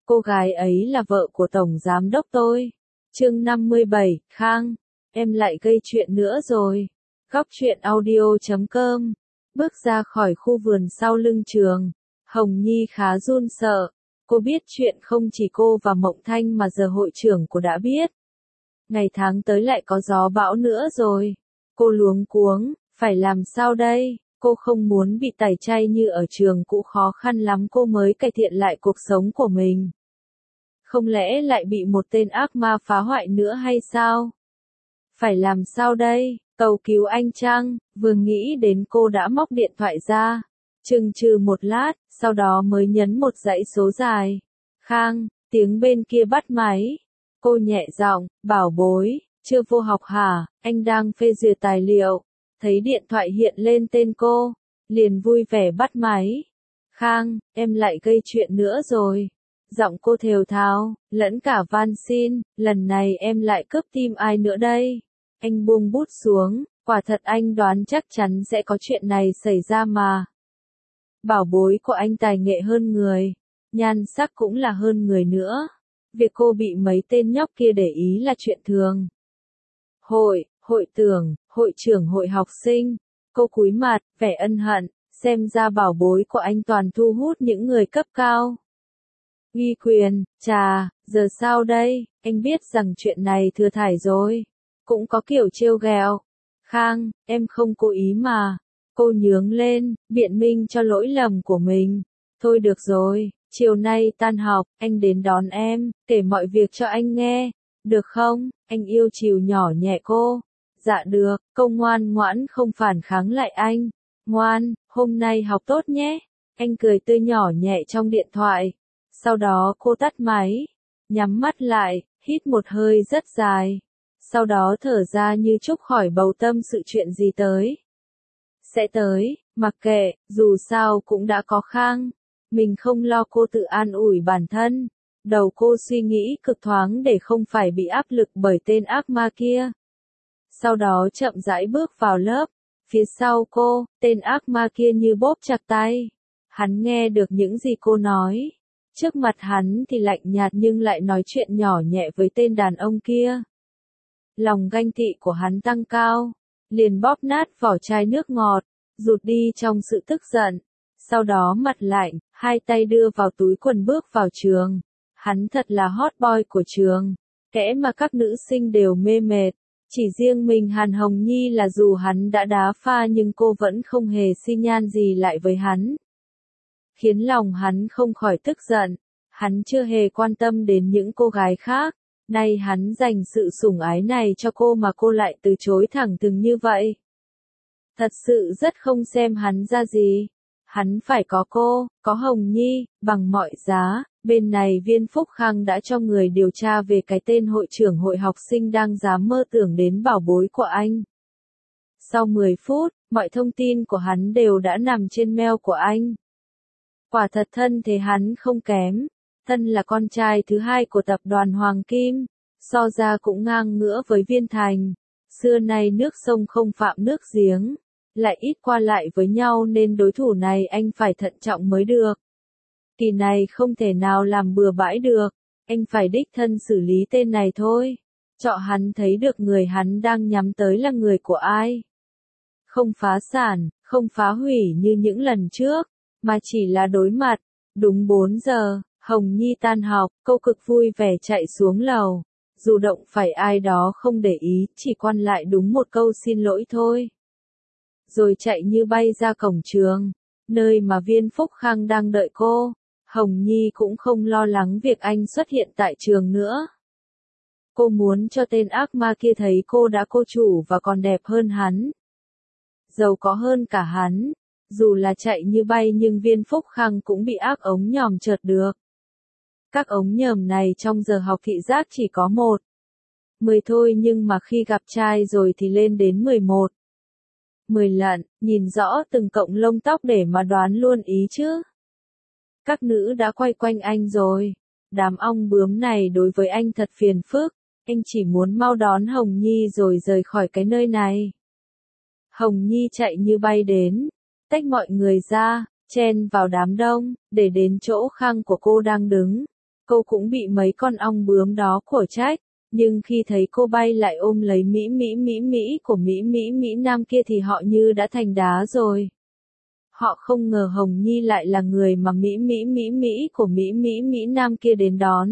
Cô gái ấy là vợ của Tổng Giám đốc tôi. Chương 57, Khang, em lại gây chuyện nữa rồi. Góc truyện audio.com. Bước ra khỏi khu vườn sau lưng trường, Hồng Nhi khá run sợ. Cô biết chuyện không chỉ cô và Mộng Thanh mà giờ hội trưởng cô đã biết. Ngày tháng tới lại có gió bão nữa rồi. Cô luống cuống, phải làm sao đây? Cô không muốn bị tẩy chay như ở trường cũ, khó khăn lắm cô mới cải thiện lại cuộc sống của mình. Không lẽ lại bị một tên ác ma phá hoại nữa hay sao? Phải làm sao đây? Cầu cứu anh chăng? Vừa nghĩ đến cô đã móc điện thoại ra. Chừng chừ một lát, sau đó mới nhấn một dãy số dài. Khang, tiếng bên kia bắt máy. Cô nhẹ giọng, bảo bối, chưa vô học hả? Anh đang phê duyệt tài liệu. Thấy điện thoại hiện lên tên cô, liền vui vẻ bắt máy. Khang, em lại gây chuyện nữa rồi. Giọng cô thều thào, lẫn cả van xin, lần này em lại cướp tim ai nữa đây? Anh buông bút xuống, quả thật anh đoán chắc chắn sẽ có chuyện này xảy ra mà. Bảo bối của anh tài nghệ hơn người, nhan sắc cũng là hơn người nữa. Việc cô bị mấy tên nhóc kia để ý là chuyện thường. Hội trưởng hội học sinh. Cô cúi mặt, vẻ ân hận, xem ra bảo bối của anh toàn thu hút những người cấp cao. Uy quyền, chà, giờ sao đây? Anh biết rằng chuyện này thừa thải rồi. Cũng có kiểu trêu ghẹo. Khang, em không cố ý mà. Cô nhướng lên, biện minh cho lỗi lầm của mình. Thôi được rồi, chiều nay tan học, anh đến đón em, kể mọi việc cho anh nghe. Được không? Anh yêu chiều nhỏ nhẹ cô. Dạ được, cô ngoan ngoãn không phản kháng lại anh. Ngoan, hôm nay học tốt nhé. Anh cười tươi nhỏ nhẹ trong điện thoại. Sau đó cô tắt máy, nhắm mắt lại, hít một hơi rất dài. Sau đó thở ra như trút khỏi bầu tâm sự chuyện gì tới. Sẽ tới, mặc kệ, dù sao cũng đã có Khang. Mình không lo, cô tự an ủi bản thân. Đầu cô suy nghĩ cực thoáng để không phải bị áp lực bởi tên ác ma kia. Sau đó chậm rãi bước vào lớp. Phía sau cô, tên ác ma kia như bóp chặt tay. Hắn nghe được những gì cô nói. Trước mặt hắn thì lạnh nhạt nhưng lại nói chuyện nhỏ nhẹ với tên đàn ông kia. Lòng ganh tị của hắn tăng cao, liền bóp nát vỏ chai nước ngọt, rụt đi trong sự tức giận. Sau đó mặt lạnh, hai tay đưa vào túi quần bước vào trường. Hắn thật là hot boy của trường, kẻ mà các nữ sinh đều mê mệt. Chỉ riêng mình Hàn Hồng Nhi là dù hắn đã đá pha nhưng cô vẫn không hề xi nhan gì lại với hắn. Khiến lòng hắn không khỏi tức giận. Hắn chưa hề quan tâm đến những cô gái khác. Nay hắn dành sự sủng ái này cho cô mà cô lại từ chối thẳng thừng như vậy. Thật sự rất không xem hắn ra gì. Hắn phải có cô, có Hồng Nhi, bằng mọi giá. Bên này Viên Phúc Khang đã cho người điều tra về cái tên hội trưởng hội học sinh đang dám mơ tưởng đến bảo bối của anh. Sau 10 phút, mọi thông tin của hắn đều đã nằm trên mail của anh. Quả thật thân thế hắn không kém. Thân là con trai thứ hai của tập đoàn Hoàng Kim, so ra cũng ngang ngửa với Viên Thành. Xưa nay nước sông không phạm nước giếng, lại ít qua lại với nhau nên đối thủ này anh phải thận trọng mới được. Kỳ này không thể nào làm bừa bãi được, anh phải đích thân xử lý tên này thôi. Cho hắn thấy được người hắn đang nhắm tới là người của ai. Không phá sản, không phá hủy như những lần trước, mà chỉ là đối mặt. Đúng 4 giờ. Hồng Nhi tan học, cô cực vui vẻ chạy xuống lầu. Dù động phải ai đó không để ý, chỉ quan lại đúng một câu xin lỗi thôi. Rồi chạy như bay ra cổng trường, nơi mà Viên Phúc Khang đang đợi cô. Hồng Nhi cũng không lo lắng việc anh xuất hiện tại trường nữa. Cô muốn cho tên ác ma kia thấy cô đã cô chủ và còn đẹp hơn hắn. Giàu có hơn cả hắn. Dù là chạy như bay nhưng Viên Phúc Khang cũng bị ác ống nhòm chợt được. Các ống nhòm này trong giờ học thị giác chỉ có 10 thôi nhưng mà khi gặp trai rồi thì lên đến 11. 10 lận, nhìn rõ từng cọng lông tóc để mà đoán luôn ý chứ. Các nữ đã quay quanh anh rồi. Đám ong bướm này đối với anh thật phiền phức. Anh chỉ muốn mau đón Hồng Nhi rồi rời khỏi cái nơi này. Hồng Nhi chạy như bay đến, tách mọi người ra, chen vào đám đông, để đến chỗ Khang của cô đang đứng. Cô cũng bị mấy con ong bướm đó cổ trách, nhưng khi thấy cô bay lại ôm lấy Mỹ của Mỹ Nam kia thì họ như đã thành đá rồi. Họ không ngờ Hồng Nhi lại là người mà Mỹ của Mỹ Nam kia đến đón.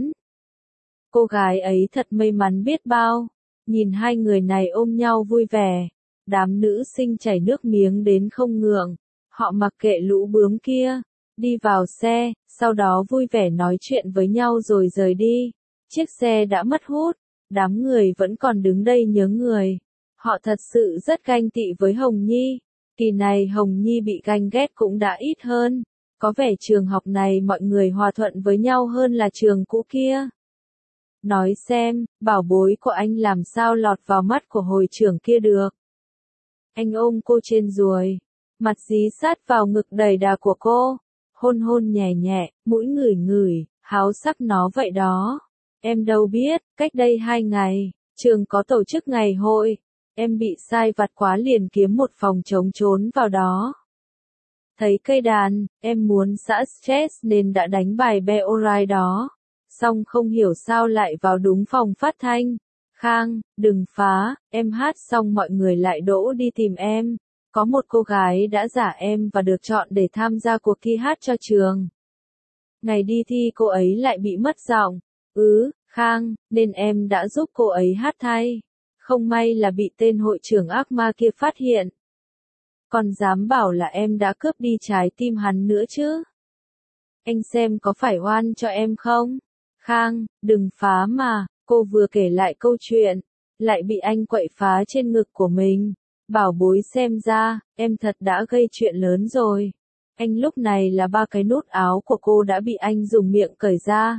Cô gái ấy thật may mắn biết bao, nhìn hai người này ôm nhau vui vẻ, đám nữ sinh chảy nước miếng đến không ngượng, họ mặc kệ lũ bướm kia, đi vào xe, sau đó vui vẻ nói chuyện với nhau rồi rời đi. Chiếc xe đã mất hút, đám người vẫn còn đứng đây nhớ người. Họ thật sự rất ganh tị với Hồng Nhi. Kỳ này Hồng Nhi bị ganh ghét cũng đã ít hơn. Có vẻ trường học này mọi người hòa thuận với nhau hơn là trường cũ kia. Nói xem, bảo bối của anh làm sao lọt vào mắt của hồi trưởng kia được. Anh ôm cô trên ruồi, mặt dí sát vào ngực đầy đà của cô, hôn hôn nhẹ nhẹ, mũi ngửi ngửi, háo sắc nó vậy đó. Em đâu biết, cách đây 2 ngày, trường có tổ chức ngày hội, em bị sai vặt quá liền kiếm một phòng trống trốn vào đó. Thấy cây đàn, em muốn xả stress nên đã đánh bài Beoride đó. Xong không hiểu sao lại vào đúng phòng phát thanh. Khang, đừng phá, em hát xong mọi người lại đỗ đi tìm em. Có một cô gái đã giả em và được chọn để tham gia cuộc thi hát cho trường. Ngày đi thi cô ấy lại bị mất giọng. Khang, nên em đã giúp cô ấy hát thay. Không may là bị tên hội trưởng ác ma kia phát hiện. Còn dám bảo là em đã cướp đi trái tim hắn nữa chứ. Anh xem có phải oan cho em không? Khang, đừng phá mà, cô vừa kể lại câu chuyện, lại bị anh quậy phá trên ngực của mình. Bảo bối xem ra, em thật đã gây chuyện lớn rồi. Anh lúc này là 3 cái nút áo của cô đã bị anh dùng miệng cởi ra.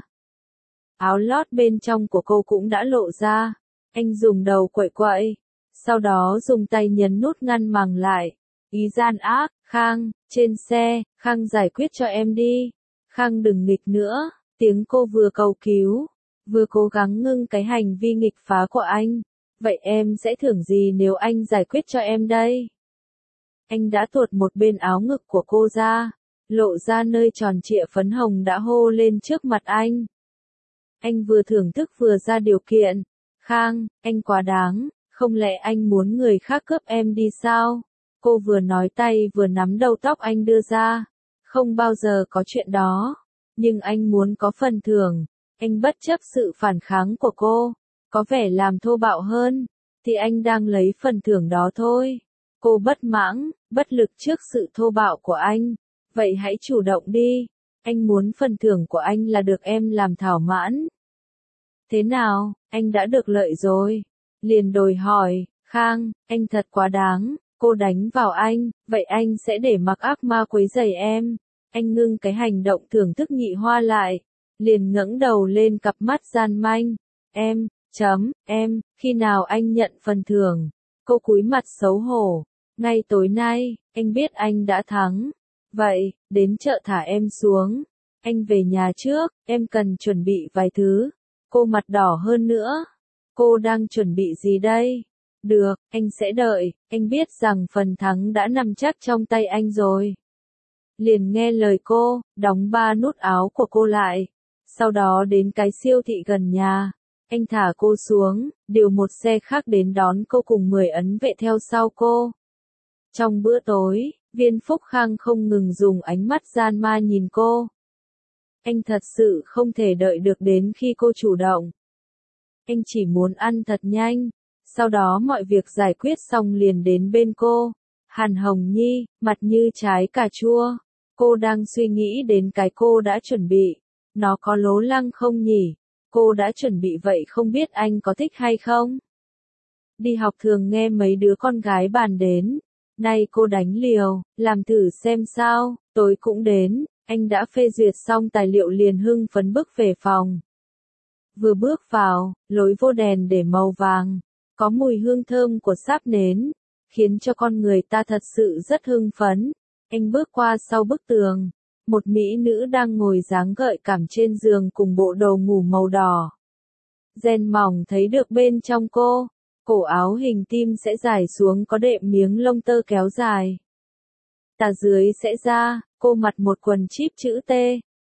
Áo lót bên trong của cô cũng đã lộ ra. Anh dùng đầu quậy quậy, sau đó dùng tay nhấn nút ngăn màng lại. Ý gian ác, Khang, trên xe, Khang giải quyết cho em đi. Khang đừng nghịch nữa. Tiếng cô vừa cầu cứu, vừa cố gắng ngưng cái hành vi nghịch phá của anh. Vậy em sẽ thưởng gì nếu anh giải quyết cho em đây? Anh đã tuột một bên áo ngực của cô ra, lộ ra nơi tròn trịa phấn hồng đã hô lên trước mặt anh. Anh vừa thưởng thức vừa ra điều kiện. Khang, anh quá đáng, không lẽ anh muốn người khác cướp em đi sao? Cô vừa nói tay vừa nắm đầu tóc anh đưa ra. Không bao giờ có chuyện đó. Nhưng anh muốn có phần thưởng, anh bất chấp sự phản kháng của cô, có vẻ làm thô bạo hơn, thì anh đang lấy phần thưởng đó thôi. Cô bất mãn, bất lực trước sự thô bạo của anh, vậy hãy chủ động đi, anh muốn phần thưởng của anh là được em làm thỏa mãn. Thế nào, anh đã được lợi rồi, liền đòi hỏi, Khang, anh thật quá đáng, cô đánh vào anh, vậy anh sẽ để mặc ác ma quấy rầy em. Anh ngưng cái hành động thưởng thức nhị hoa lại, liền ngẩng đầu lên cặp mắt gian manh. Em, khi nào anh nhận phần thưởng? Cô cúi mặt xấu hổ. Ngay tối nay, anh biết anh đã thắng. Vậy, đến chợ thả em xuống. Anh về nhà trước, em cần chuẩn bị vài thứ. Cô mặt đỏ hơn nữa. Cô đang chuẩn bị gì đây? Được, anh sẽ đợi, anh biết rằng phần thắng đã nằm chắc trong tay anh rồi. Liền nghe lời cô, đóng 3 nút áo của cô lại. Sau đó đến cái siêu thị gần nhà. Anh thả cô xuống, điều một xe khác đến đón cô cùng 10 ấn vệ theo sau cô. Trong bữa tối, Viên Phúc Khang không ngừng dùng ánh mắt gian ma nhìn cô. Anh thật sự không thể đợi được đến khi cô chủ động. Anh chỉ muốn ăn thật nhanh, sau đó mọi việc giải quyết xong liền đến bên cô. Hàn Hồng Nhi, mặt như trái cà chua. Cô đang suy nghĩ đến cái cô đã chuẩn bị. Nó có lố lăng không nhỉ? Cô đã chuẩn bị vậy không biết anh có thích hay không? Đi học thường nghe mấy đứa con gái bàn đến. Nay cô đánh liều, làm thử xem sao, tối cũng đến. Anh đã phê duyệt xong tài liệu liền hưng phấn bước về phòng. Vừa bước vào, lối vô đèn để màu vàng. Có mùi hương thơm của sáp nến, khiến cho con người ta thật sự rất hưng phấn. Anh bước qua sau bức tường, một mỹ nữ đang ngồi dáng gợi cảm trên giường cùng bộ đồ ngủ màu đỏ. Ren mỏng thấy được bên trong cô, cổ áo hình tim sẽ dài xuống có đệm miếng lông tơ kéo dài. Tà dưới sẽ ra, cô mặc một quần chip chữ T,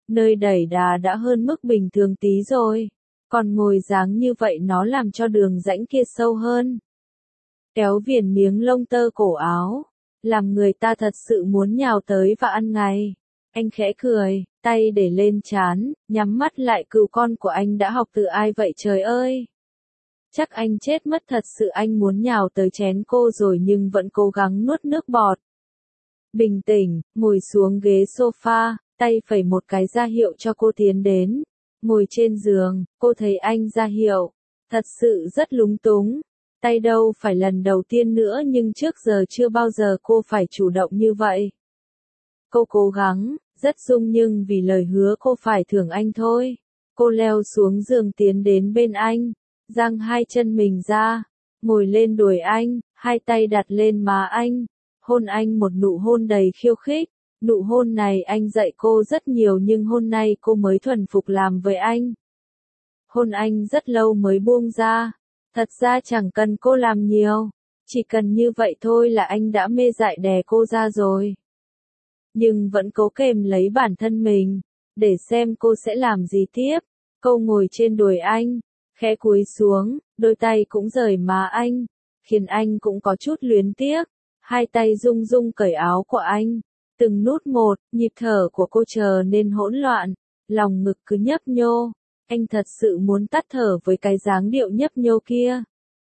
Nơi đẩy đà đã hơn mức bình thường tí rồi. Còn ngồi dáng như vậy nó làm cho đường rãnh kia sâu hơn. Kéo viền miếng lông tơ cổ áo, làm người ta thật sự muốn nhào tới và ăn ngay. Anh khẽ cười, tay để lên trán, nhắm mắt lại. Cừu con của anh đã học từ ai vậy trời ơi? Chắc anh chết mất thật sự. Anh muốn nhào tới chén cô rồi nhưng vẫn cố gắng nuốt nước bọt. Bình tĩnh, ngồi xuống ghế sofa, tay phẩy một cái ra hiệu cho cô tiến đến. Ngồi trên giường, cô thấy anh ra hiệu. Thật sự rất lúng túng. Tay đâu phải lần đầu tiên nữa nhưng trước giờ chưa bao giờ cô phải chủ động như vậy. Cô cố gắng, rất dung nhưng vì lời hứa cô phải thưởng anh thôi. Cô leo xuống giường tiến đến bên anh, giang hai chân mình ra, ngồi lên đùi anh, hai tay đặt lên má anh, hôn anh một nụ hôn đầy khiêu khích. Nụ hôn này anh dạy cô rất nhiều nhưng hôm nay cô mới thuần phục làm với anh. Hôn anh rất lâu mới buông ra. Thật ra chẳng cần cô làm nhiều, chỉ cần như vậy thôi là anh đã mê dại đè cô ra rồi. Nhưng vẫn cố kềm lấy bản thân mình, để xem cô sẽ làm gì tiếp. Cô ngồi trên đùi anh, khẽ cúi xuống, đôi tay cũng rời má anh, khiến anh cũng có chút luyến tiếc. Hai tay rung rung cởi áo của anh, từng nút một, nhịp thở của cô trở nên hỗn loạn, lòng ngực cứ nhấp nhô. Anh thật sự muốn tắt thở với cái dáng điệu nhấp nhô kia.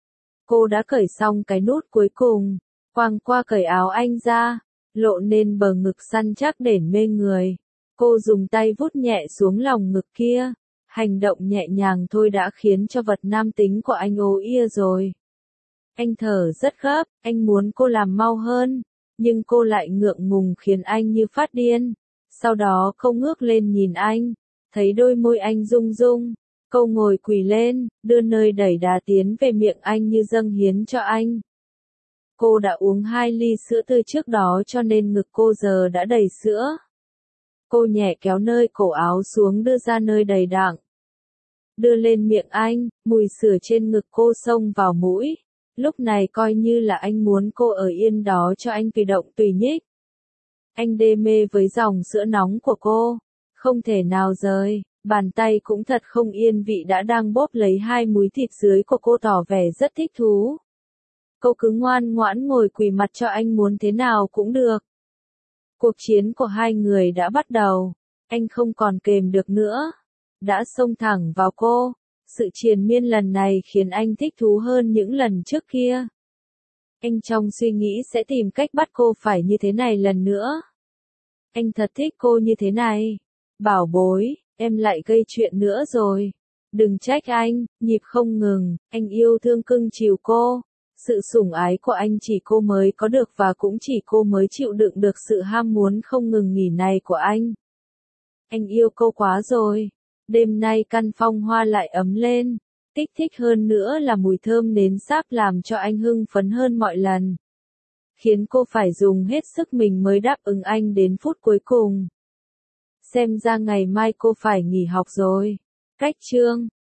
Cô đã cởi xong cái nút cuối cùng, quàng qua cởi áo anh ra, lộ nên bờ ngực săn chắc để mê người. Cô dùng tay vuốt nhẹ xuống lòng ngực kia, hành động nhẹ nhàng thôi đã khiến cho vật nam tính của anh ố ia rồi. Anh thở rất gấp, anh muốn cô làm mau hơn, nhưng cô lại ngượng ngùng khiến anh như phát điên. Sau đó cô ngước lên nhìn anh, thấy đôi môi anh rung rung, cô ngồi quỳ lên, đưa nơi đẩy đà tiến về miệng anh như dâng hiến cho anh. Cô đã uống 2 ly sữa tươi trước đó cho nên ngực cô giờ đã đầy sữa. Cô nhẹ kéo nơi cổ áo xuống đưa ra nơi đầy đặn. Đưa lên miệng anh, mùi sữa trên ngực cô xông vào mũi. Lúc này coi như là anh muốn cô ở yên đó cho anh tùy động tùy nhích. Anh đê mê với dòng sữa nóng của cô, không thể nào rời, bàn tay cũng thật không yên vị đã đang bóp lấy 2 múi thịt dưới của cô tỏ vẻ rất thích thú. Cô cứ ngoan ngoãn ngồi quỳ mặt cho anh muốn thế nào cũng được. Cuộc chiến của hai người đã bắt đầu, anh không còn kềm được nữa, đã xông thẳng vào cô. Sự triền miên lần này khiến anh thích thú hơn những lần trước kia. Anh trong suy nghĩ sẽ tìm cách bắt cô phải như thế này lần nữa. Anh thật thích cô như thế này. Bảo bối, em lại gây chuyện nữa rồi. Đừng trách anh, nhịp không ngừng, anh yêu thương cưng chiều cô. Sự sủng ái của anh chỉ cô mới có được và cũng chỉ cô mới chịu đựng được sự ham muốn không ngừng nghỉ này của anh. Anh yêu cô quá rồi. Đêm nay căn phòng hoa lại ấm lên. Kích thích hơn nữa là mùi thơm nến sáp làm cho anh hưng phấn hơn mọi lần. Khiến cô phải dùng hết sức mình mới đáp ứng anh đến phút cuối cùng. Xem ra ngày mai cô phải nghỉ học rồi. Cách chương